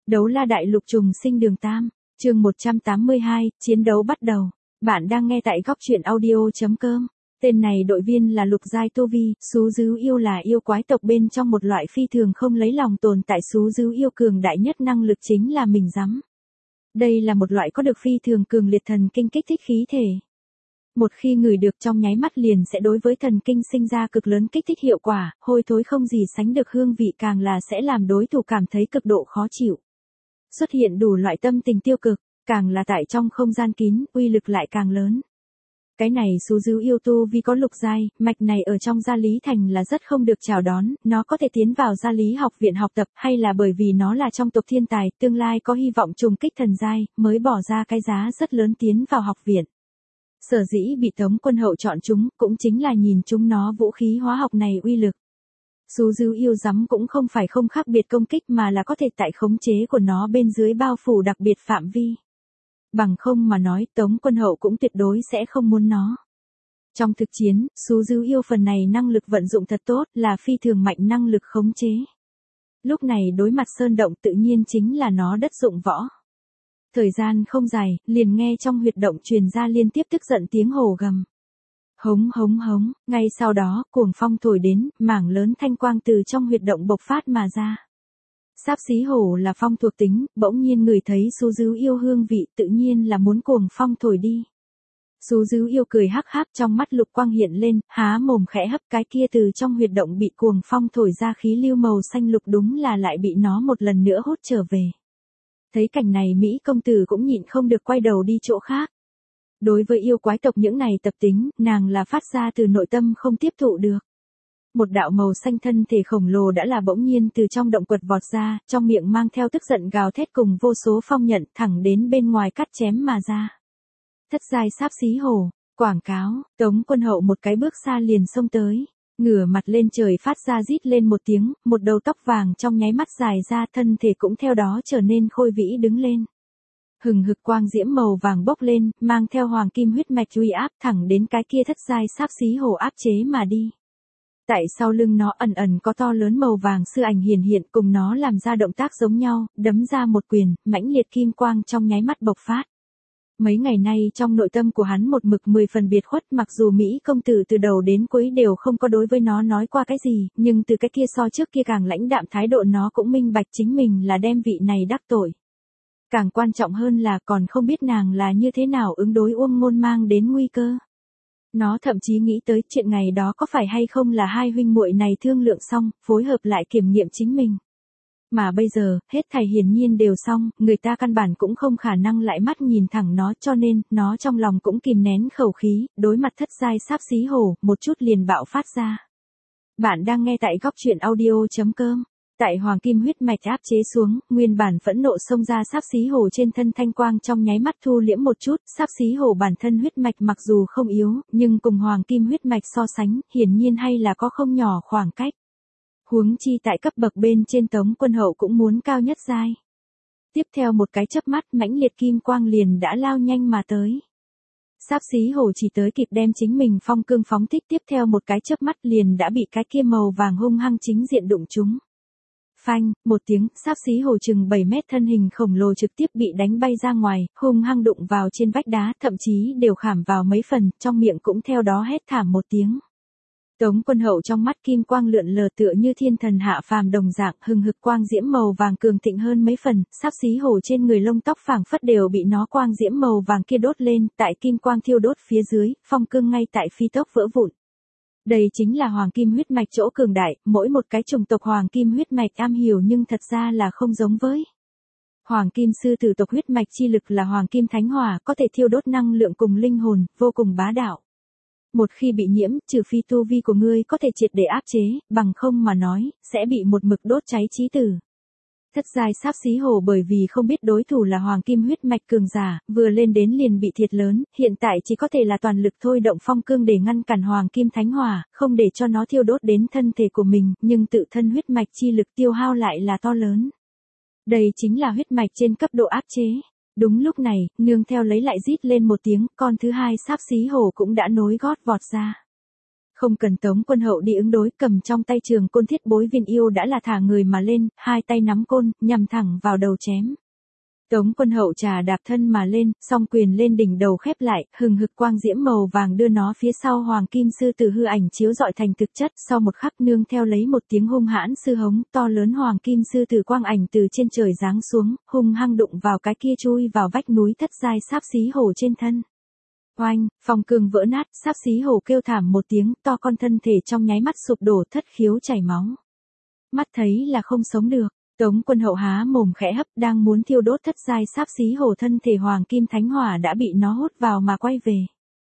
Đấu la đại lục trùng sinh đường Tam, chương 182, chiến đấu bắt đầu. Bạn đang nghe tại góc truyện audio.com. Tên này đội viên là lục giai tu vi, Sú Dứu Yêu là yêu quái tộc bên trong một loại phi thường không lấy lòng tồn tại. Sú Dứu Yêu cường đại nhất năng lực chính là mình rắm. Đây là một loại có được phi thường cường liệt thần kinh kích thích khí thể. Một khi ngửi được trong nháy mắt liền sẽ đối với thần kinh sinh ra cực lớn kích thích hiệu quả, hôi thối không gì sánh được, hương vị càng là sẽ làm đối thủ cảm thấy cực độ khó chịu. Xuất hiện đủ loại tâm tình tiêu cực, càng là tại trong không gian kín, uy lực lại càng lớn. Cái này Sú Dứu Yêu tu vì có lục giai, mạch này ở trong Gia Lý Thành là rất không được chào đón, nó có thể tiến vào Gia Lý học viện học tập, hay là bởi vì nó là trong tộc thiên tài, tương lai có hy vọng trùng kích thần giai, mới bỏ ra cái giá rất lớn tiến vào học viện. Sở dĩ bị Tống Quân Hậu chọn chúng, cũng chính là nhìn chúng nó vũ khí hóa học này uy lực. Sú Dứu Yêu rắm cũng không phải không khác biệt công kích mà là có thể tại khống chế của nó bên dưới bao phủ đặc biệt phạm vi. Bằng không mà nói, Tống Quân Hậu cũng tuyệt đối sẽ không muốn nó. Trong thực chiến, Sú Dứu Yêu phần này năng lực vận dụng thật tốt, là phi thường mạnh năng lực khống chế. Lúc này đối mặt sơn động tự nhiên chính là nó đất dụng võ. Thời gian không dài, liền nghe trong huyệt động truyền ra liên tiếp tức giận tiếng hổ gầm. Hống hống hống, ngay sau đó, cuồng phong thổi đến, mảng lớn thanh quang từ trong huyệt động bộc phát mà ra. Sáp xí hổ là phong thuộc tính, bỗng nhiên người thấy Sú Dứu Yêu hương vị, tự nhiên là muốn cuồng phong thổi đi. Sú Dứu Yêu cười hắc hắc, trong mắt lục quang hiện lên, há mồm khẽ hấp, cái kia từ trong huyệt động bị cuồng phong thổi ra khí lưu màu xanh lục đúng là lại bị nó một lần nữa hút trở về. Thấy cảnh này Mỹ công tử cũng nhịn không được quay đầu đi chỗ khác. Đối với yêu quái tộc những này tập tính, nàng là phát ra từ nội tâm không tiếp thụ được. Một đạo màu xanh thân thể khổng lồ đã là bỗng nhiên từ trong động quật vọt ra, trong miệng mang theo tức giận gào thét cùng vô số phong nhận thẳng đến bên ngoài cắt chém mà ra. Thất giai sáp xí hổ, quảng cáo, Tống Quân Hậu một cái bước xa liền xông tới. Ngửa mặt lên trời phát ra rít lên một tiếng, một đầu tóc vàng trong nháy mắt dài ra, thân thể cũng theo đó trở nên khôi vĩ đứng lên. Hừng hực quang diễm màu vàng bốc lên, mang theo hoàng kim huyết mạch uy áp thẳng đến cái kia thất giai sáp xí hổ áp chế mà đi. Tại sau lưng nó ẩn ẩn có to lớn màu vàng sư ảnh hiển hiện, cùng nó làm ra động tác giống nhau, đấm ra một quyền, mãnh liệt kim quang trong nháy mắt bộc phát. Mấy ngày nay trong nội tâm của hắn một mực 10 phần biệt khuất, mặc dù Mỹ công tử từ đầu đến cuối đều không có đối với nó nói qua cái gì, nhưng từ cái kia so trước kia càng lãnh đạm thái độ nó cũng minh bạch chính mình là đem vị này đắc tội. Càng quan trọng hơn là còn không biết nàng là như thế nào ứng đối Uông Ngôn mang đến nguy cơ. Nó thậm chí nghĩ tới chuyện ngày đó có phải hay không là hai huynh muội này thương lượng xong, phối hợp lại kiểm nghiệm chính mình. Mà bây giờ, hết thảy hiển nhiên đều xong, người ta căn bản cũng không khả năng lại mắt nhìn thẳng nó, cho nên, nó trong lòng cũng kìm nén khẩu khí, đối mặt thất giai sáp xí hổ, một chút liền bạo phát ra. Bạn đang nghe tại góc truyện audio.com. Tại hoàng kim huyết mạch áp chế xuống, nguyên bản phẫn nộ xông ra sáp xí hổ trên thân thanh quang trong nháy mắt thu liễm một chút, sáp xí hổ bản thân huyết mạch mặc dù không yếu, nhưng cùng hoàng kim huyết mạch so sánh, hiển nhiên hay là có không nhỏ khoảng cách. Huống chi tại cấp bậc bên trên Tống Quân Hậu cũng muốn cao nhất giai. Tiếp theo một cái chớp mắt, mãnh liệt kim quang liền đã lao nhanh mà tới. Sáp xí hổ chỉ tới kịp đem chính mình phong cương phóng thích, tiếp theo một cái chớp mắt liền đã bị cái kia màu vàng hung hăng chính diện đụng trúng. Phanh, một tiếng, sáp xí hổ chừng 7 mét thân hình khổng lồ trực tiếp bị đánh bay ra ngoài, hung hăng đụng vào trên vách đá, thậm chí đều khảm vào mấy phần, trong miệng cũng theo đó hét thảm một tiếng. Tống Quân Hậu trong mắt kim quang lượn lờ tựa như thiên thần hạ phàm đồng dạng, hừng hực quang diễm màu vàng cường thịnh hơn mấy phần, sáp xí hổ trên người lông tóc phảng phất đều bị nó quang diễm màu vàng kia đốt lên, tại kim quang thiêu đốt phía dưới, phong cương ngay tại phi tốc vỡ vụn. Đây chính là hoàng kim huyết mạch chỗ cường đại, mỗi một cái chủng tộc hoàng kim huyết mạch am hiểu nhưng thật ra là không giống với. Hoàng kim sư tử tộc huyết mạch chi lực là hoàng kim thánh hỏa, có thể thiêu đốt năng lượng cùng linh hồn, vô cùng bá đạo. Một khi bị nhiễm, trừ phi tu vi của ngươi có thể triệt để áp chế, bằng không mà nói, sẽ bị một mực đốt cháy chí tử. Thất giai sáp xí hổ bởi vì không biết đối thủ là hoàng kim huyết mạch cường giả, vừa lên đến liền bị thiệt lớn, hiện tại chỉ có thể là toàn lực thôi động phong cương để ngăn cản hoàng kim thánh hỏa, không để cho nó thiêu đốt đến thân thể của mình, nhưng tự thân huyết mạch chi lực tiêu hao lại là to lớn. Đây chính là huyết mạch trên cấp độ áp chế. Đúng lúc này, nương theo lấy lại rít lên một tiếng, con thứ hai sáp xí hổ cũng đã nối gót vọt ra. Không cần Tống Quân Hậu đi ứng đối, cầm trong tay trường côn Thiết Bối Viên Yêu đã là thả người mà lên, hai tay nắm côn, nhằm thẳng vào đầu chém. Tống Quân Hậu trà đạp thân mà lên, song quyền lên đỉnh đầu khép lại, hừng hực quang diễm màu vàng đưa nó phía sau hoàng kim sư tử hư ảnh chiếu rọi thành thực chất, sau một khắc nương theo lấy một tiếng hung hãn sư hống, to lớn hoàng kim sư tử quang ảnh từ trên trời giáng xuống, hung hăng đụng vào cái kia chui vào vách núi thất giai sáp xí hổ trên thân. Oanh, phong cương vỡ nát, sáp xí hổ kêu thảm một tiếng, to con thân thể trong nháy mắt sụp đổ, thất khiếu chảy máu. Mắt thấy là không sống được. Tống Quân Hậu há mồm khẽ hấp, đang muốn thiêu đốt thất giai sáp xí hổ, thân thể hoàng kim thánh hỏa đã bị nó hút vào mà quay về.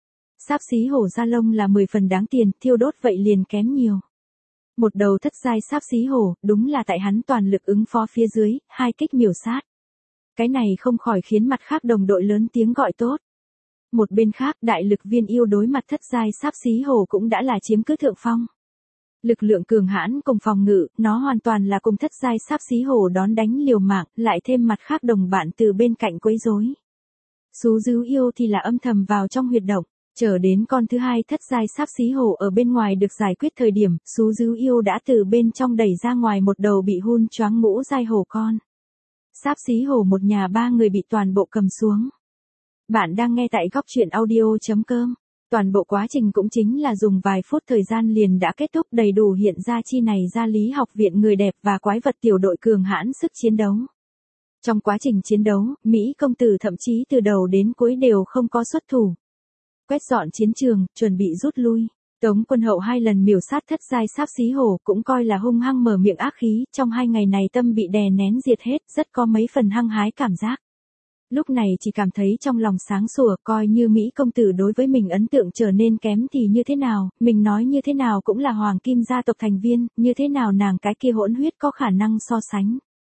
Sáp xí hổ da lông là 10 phần đáng tiền, thiêu đốt vậy liền kém nhiều. Một đầu thất giai sáp xí hổ, đúng là tại hắn toàn lực ứng phó phía dưới, hai kích miểu sát. Cái này không khỏi khiến mặt khác đồng đội lớn tiếng gọi tốt. Một bên khác, đại lực Viên Yêu đối mặt thất giai sáp xí hổ cũng đã là chiếm cứ thượng phong. Lực lượng cường hãn cùng phòng ngự, nó hoàn toàn là cùng thất giai sáp xí hổ đón đánh liều mạng, lại thêm mặt khác đồng bạn từ bên cạnh quấy rối. Sú Dứ Yêu thì là âm thầm vào trong huyệt động, chờ đến con thứ hai thất giai sáp xí hổ ở bên ngoài được giải quyết thời điểm, Sú Dứ Yêu đã từ bên trong đẩy ra ngoài một đầu bị hun choáng ngũ giai hổ con. Sáp xí hổ một nhà ba người bị toàn bộ cầm xuống. Bạn đang nghe tại góc truyện audio.com. Toàn bộ quá trình cũng chính là dùng vài phút thời gian liền đã kết thúc, đầy đủ hiện ra chi này ra Lý Học Viện người đẹp và quái vật tiểu đội cường hãn sức chiến đấu. Trong quá trình chiến đấu, Mỹ công tử thậm chí từ đầu đến cuối đều không có xuất thủ. Quét dọn chiến trường, chuẩn bị rút lui. Tống Quân Hậu 2 lần miểu sát thất giai sáp xí hổ cũng coi là hung hăng mở miệng ác khí, trong 2 ngày này tâm bị đè nén diệt hết, rất có mấy phần hăng hái cảm giác. Lúc này chỉ cảm thấy trong lòng sáng sủa, coi như Mỹ công tử đối với mình ấn tượng trở nên kém thì như thế nào, mình nói như thế nào cũng là hoàng kim gia tộc thành viên, như thế nào nàng cái kia hỗn huyết có khả năng so sánh.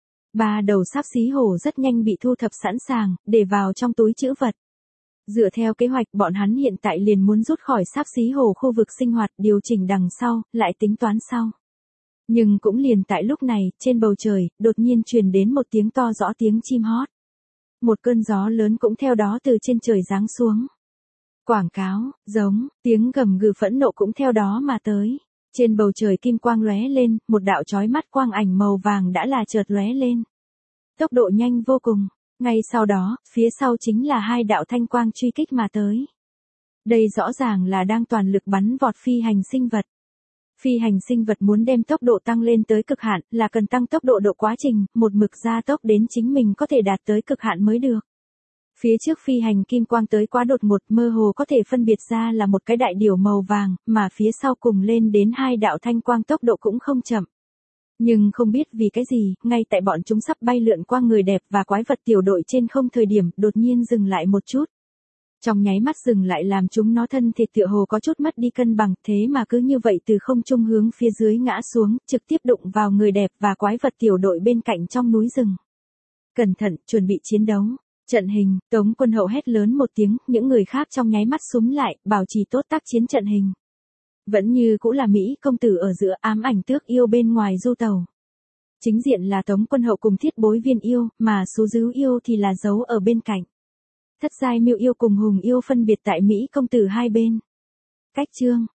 3 đầu sáp xí hổ rất nhanh bị thu thập sẵn sàng, để vào trong túi trữ vật. Dựa theo kế hoạch bọn hắn hiện tại liền muốn rút khỏi sáp xí hổ khu vực sinh hoạt, điều chỉnh đằng sau, lại tính toán sau. Nhưng cũng liền tại lúc này, trên bầu trời, đột nhiên truyền đến một tiếng to rõ tiếng chim hót. Một cơn gió lớn cũng theo đó từ trên trời giáng xuống. Quảng cáo, giống, tiếng gầm gừ phẫn nộ cũng theo đó mà tới. Trên bầu trời kim quang lóe lên, một đạo chói mắt quang ảnh màu vàng đã là chợt lóe lên. Tốc độ nhanh vô cùng, ngay sau đó, phía sau chính là 2 đạo thanh quang truy kích mà tới. Đây rõ ràng là đang toàn lực bắn vọt phi hành sinh vật. Phi hành sinh vật muốn đem tốc độ tăng lên tới cực hạn là cần tăng tốc độ quá trình, một mực gia tốc đến chính mình có thể đạt tới cực hạn mới được. Phía trước phi hành kim quang tới quá đột ngột, mơ hồ có thể phân biệt ra là một cái đại điểu màu vàng, mà phía sau cùng lên đến 2 đạo thanh quang tốc độ cũng không chậm. Nhưng không biết vì cái gì, ngay tại bọn chúng sắp bay lượn qua người đẹp và quái vật tiểu đội trên không thời điểm, đột nhiên dừng lại một chút. Trong nháy mắt dừng lại làm chúng nó thân thể tựa hồ có chút mất đi cân bằng, thế mà cứ như vậy từ không trung hướng phía dưới ngã xuống, trực tiếp đụng vào người đẹp và quái vật tiểu đội bên cạnh trong núi rừng. Cẩn thận, chuẩn bị chiến đấu. Trận hình, Tống Quân Hậu hét lớn một tiếng, những người khác trong nháy mắt xúm lại, bảo trì tốt tác chiến trận hình. Vẫn như cũ là Mỹ công tử ở giữa, ám ảnh tước yêu bên ngoài du tàu. Chính diện là Tống Quân Hậu cùng Thiết Bối Viên Yêu, mà Sú Dứ Yêu thì là giấu ở bên cạnh. Thất giai Miêu Yêu cùng Hùng Yêu phân biệt tại Mỹ công tử hai bên. Cách chương,